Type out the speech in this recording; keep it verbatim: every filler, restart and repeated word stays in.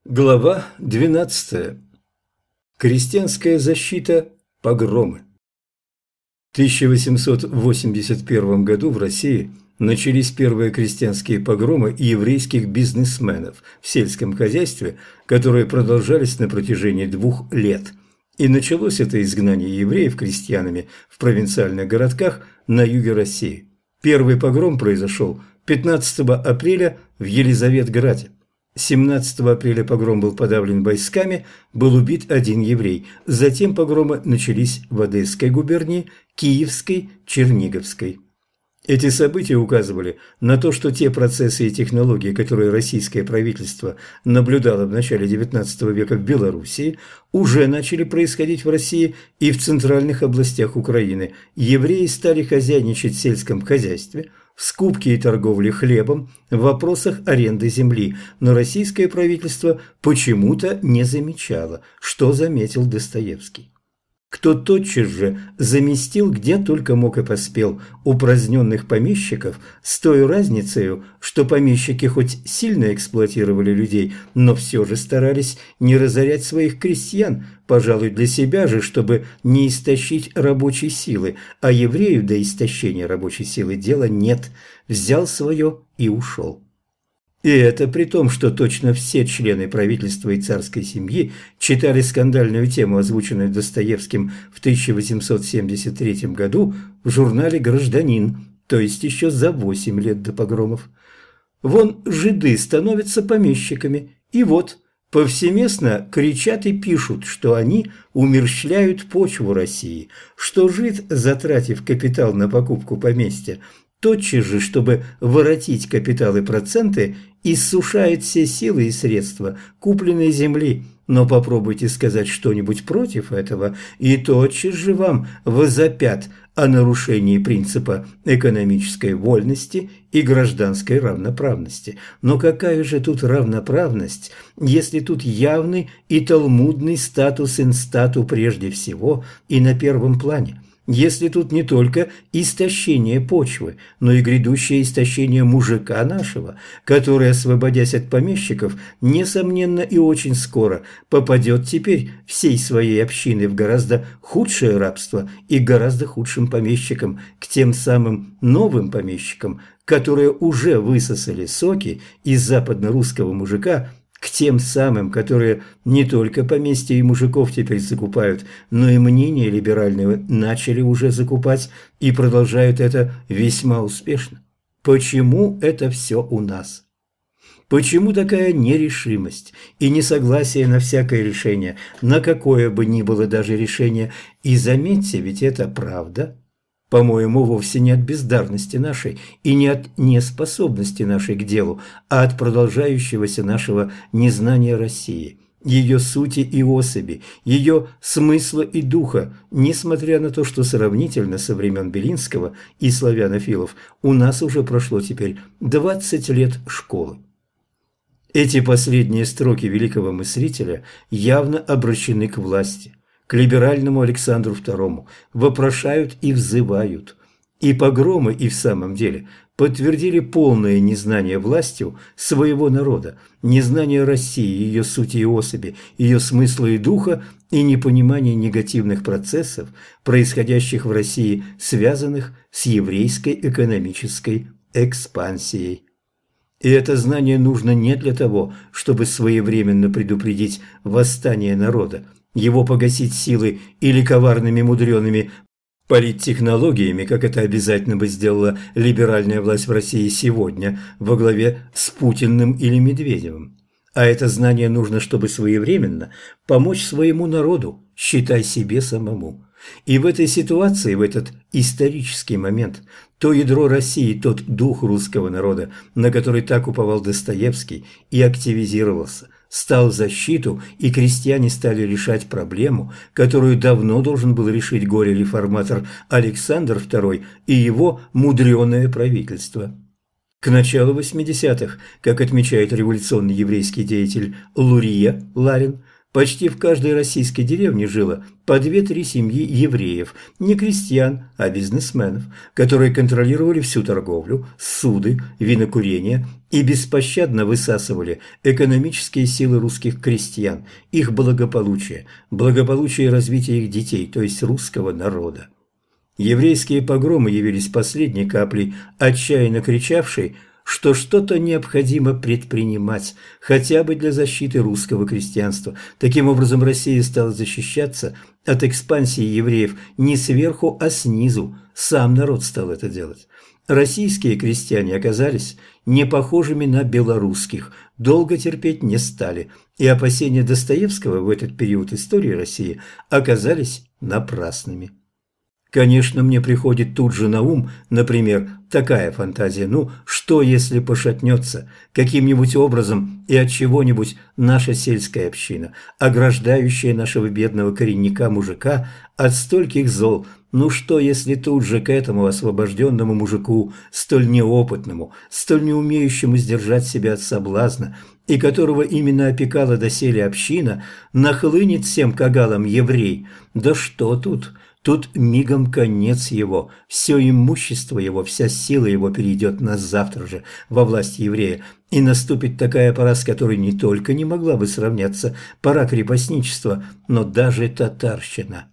Глава двенадцатая. Крестьянская защита. Погромы. В тысяча восемьсот восемьдесят первом году в России начались первые крестьянские погромы еврейских бизнесменов в сельском хозяйстве, которые продолжались на протяжении двух лет. И началось это изгнание евреев крестьянами в провинциальных городках на юге России. Первый погром произошел пятнадцатого апреля в Елизаветграде. семнадцатого апреля погром был подавлен войсками, был убит один еврей. Затем погромы начались в Одесской губернии, Киевской, Черниговской. Эти события указывали на то, что те процессы и технологии, которые российское правительство наблюдало в начале девятнадцатого века в Белоруссии, уже начали происходить в России и в центральных областях Украины. Евреи стали хозяйничать в сельском хозяйстве, в скупке и торговле хлебом, в вопросах аренды земли, но российское правительство почему-то не замечало, что заметил Достоевский. Кто тотчас же заместил, где только мог и поспел, упраздненных помещиков, с той разницей, что помещики хоть сильно эксплуатировали людей, но все же старались не разорять своих крестьян, пожалуй, для себя же, чтобы не истощить рабочей силы, а еврею до истощения рабочей силы дела нет, взял свое и ушел. И это при том, что точно все члены правительства и царской семьи читали скандальную тему, озвученную Достоевским в тысяча восемьсот семьдесят третьем году в журнале «Гражданин», то есть еще за восемь лет до погромов. Вон жиды становятся помещиками, и вот повсеместно кричат и пишут, что они умерщвляют почву России, что жид, затратив капитал на покупку поместья, тотчас же, чтобы воротить капитал и проценты, иссушает все силы и средства купленной земли. Но попробуйте сказать что-нибудь против этого, и тотчас же вам возопят о нарушении принципа экономической вольности и гражданской равноправности. Но какая же тут равноправность, если тут явный и талмудный статус инстату прежде всего и на первом плане? Если тут не только истощение почвы, но и грядущее истощение мужика нашего, который, освободясь от помещиков, несомненно и очень скоро попадет теперь всей своей общиной в гораздо худшее рабство и гораздо худшим помещикам, к тем самым новым помещикам, которые уже высосали соки из западно-русского мужика, к тем самым, которые не только поместья и мужиков теперь закупают, но и мнения либеральные начали уже закупать и продолжают это весьма успешно. Почему это все у нас? Почему такая нерешимость и несогласие на всякое решение, на какое бы ни было даже решение? И заметьте, ведь это правда. По-моему, вовсе не от бездарности нашей и не от неспособности нашей к делу, а от продолжающегося нашего незнания России, ее сути и особи, ее смысла и духа, несмотря на то, что сравнительно со времен Белинского и славянофилов у нас уже прошло теперь двадцать лет школы. Эти последние строки великого мыслителя явно обращены к власти, к либеральному Александру второму, вопрошают и взывают. И погромы и в самом деле подтвердили полное незнание властью своего народа, незнание России, ее сути и особи, ее смысла и духа, и непонимание негативных процессов, происходящих в России, связанных с еврейской экономической экспансией. И это знание нужно не для того, чтобы своевременно предупредить восстание народа, его погасить силой или коварными мудреными политтехнологиями, как это обязательно бы сделала либеральная власть в России сегодня во главе с Путиным или Медведевым. А это знание нужно, чтобы своевременно помочь своему народу, считай себе самому. И в этой ситуации, в этот исторический момент, то ядро России, тот дух русского народа, на который так уповал Достоевский и активизировался, стал в защиту, и крестьяне стали решать проблему, которую давно должен был решить горе-реформатор Александр второй и его мудреное правительство. К началу восьмидесятых, как отмечает революционный еврейский деятель Лурия Ларин, Почти в каждой российской деревне жило по две-три семьи евреев, не крестьян, а бизнесменов, которые контролировали всю торговлю, суды, винокурение и беспощадно высасывали экономические силы русских крестьян, их благополучие, благополучие и развитие их детей, то есть русского народа. Еврейские погромы явились последней каплей, отчаянно кричавшей, что что-то необходимо предпринимать, хотя бы для защиты русского крестьянства. Таким образом, Россия стала защищаться от экспансии евреев не сверху, а снизу. Сам народ стал это делать. Российские крестьяне оказались не похожими на белорусских, долго терпеть не стали, и опасения Достоевского в этот период истории России оказались напрасными. Конечно, мне приходит тут же на ум, например, такая фантазия: ну, что если пошатнется каким-нибудь образом и от чего-нибудь наша сельская община, ограждающая нашего бедного коренника-мужика от стольких зол? Ну что, если тут же к этому освобожденному мужику, столь неопытному, столь не умеющему сдержать себя от соблазна, и которого именно опекала доселе община, нахлынет всем кагалам еврей? Да что тут? Тут мигом конец его, все имущество его, вся сила его перейдет на завтра же во власть еврея, и наступит такая пора, с которой не только не могла бы сравняться пора крепостничества, но даже татарщина.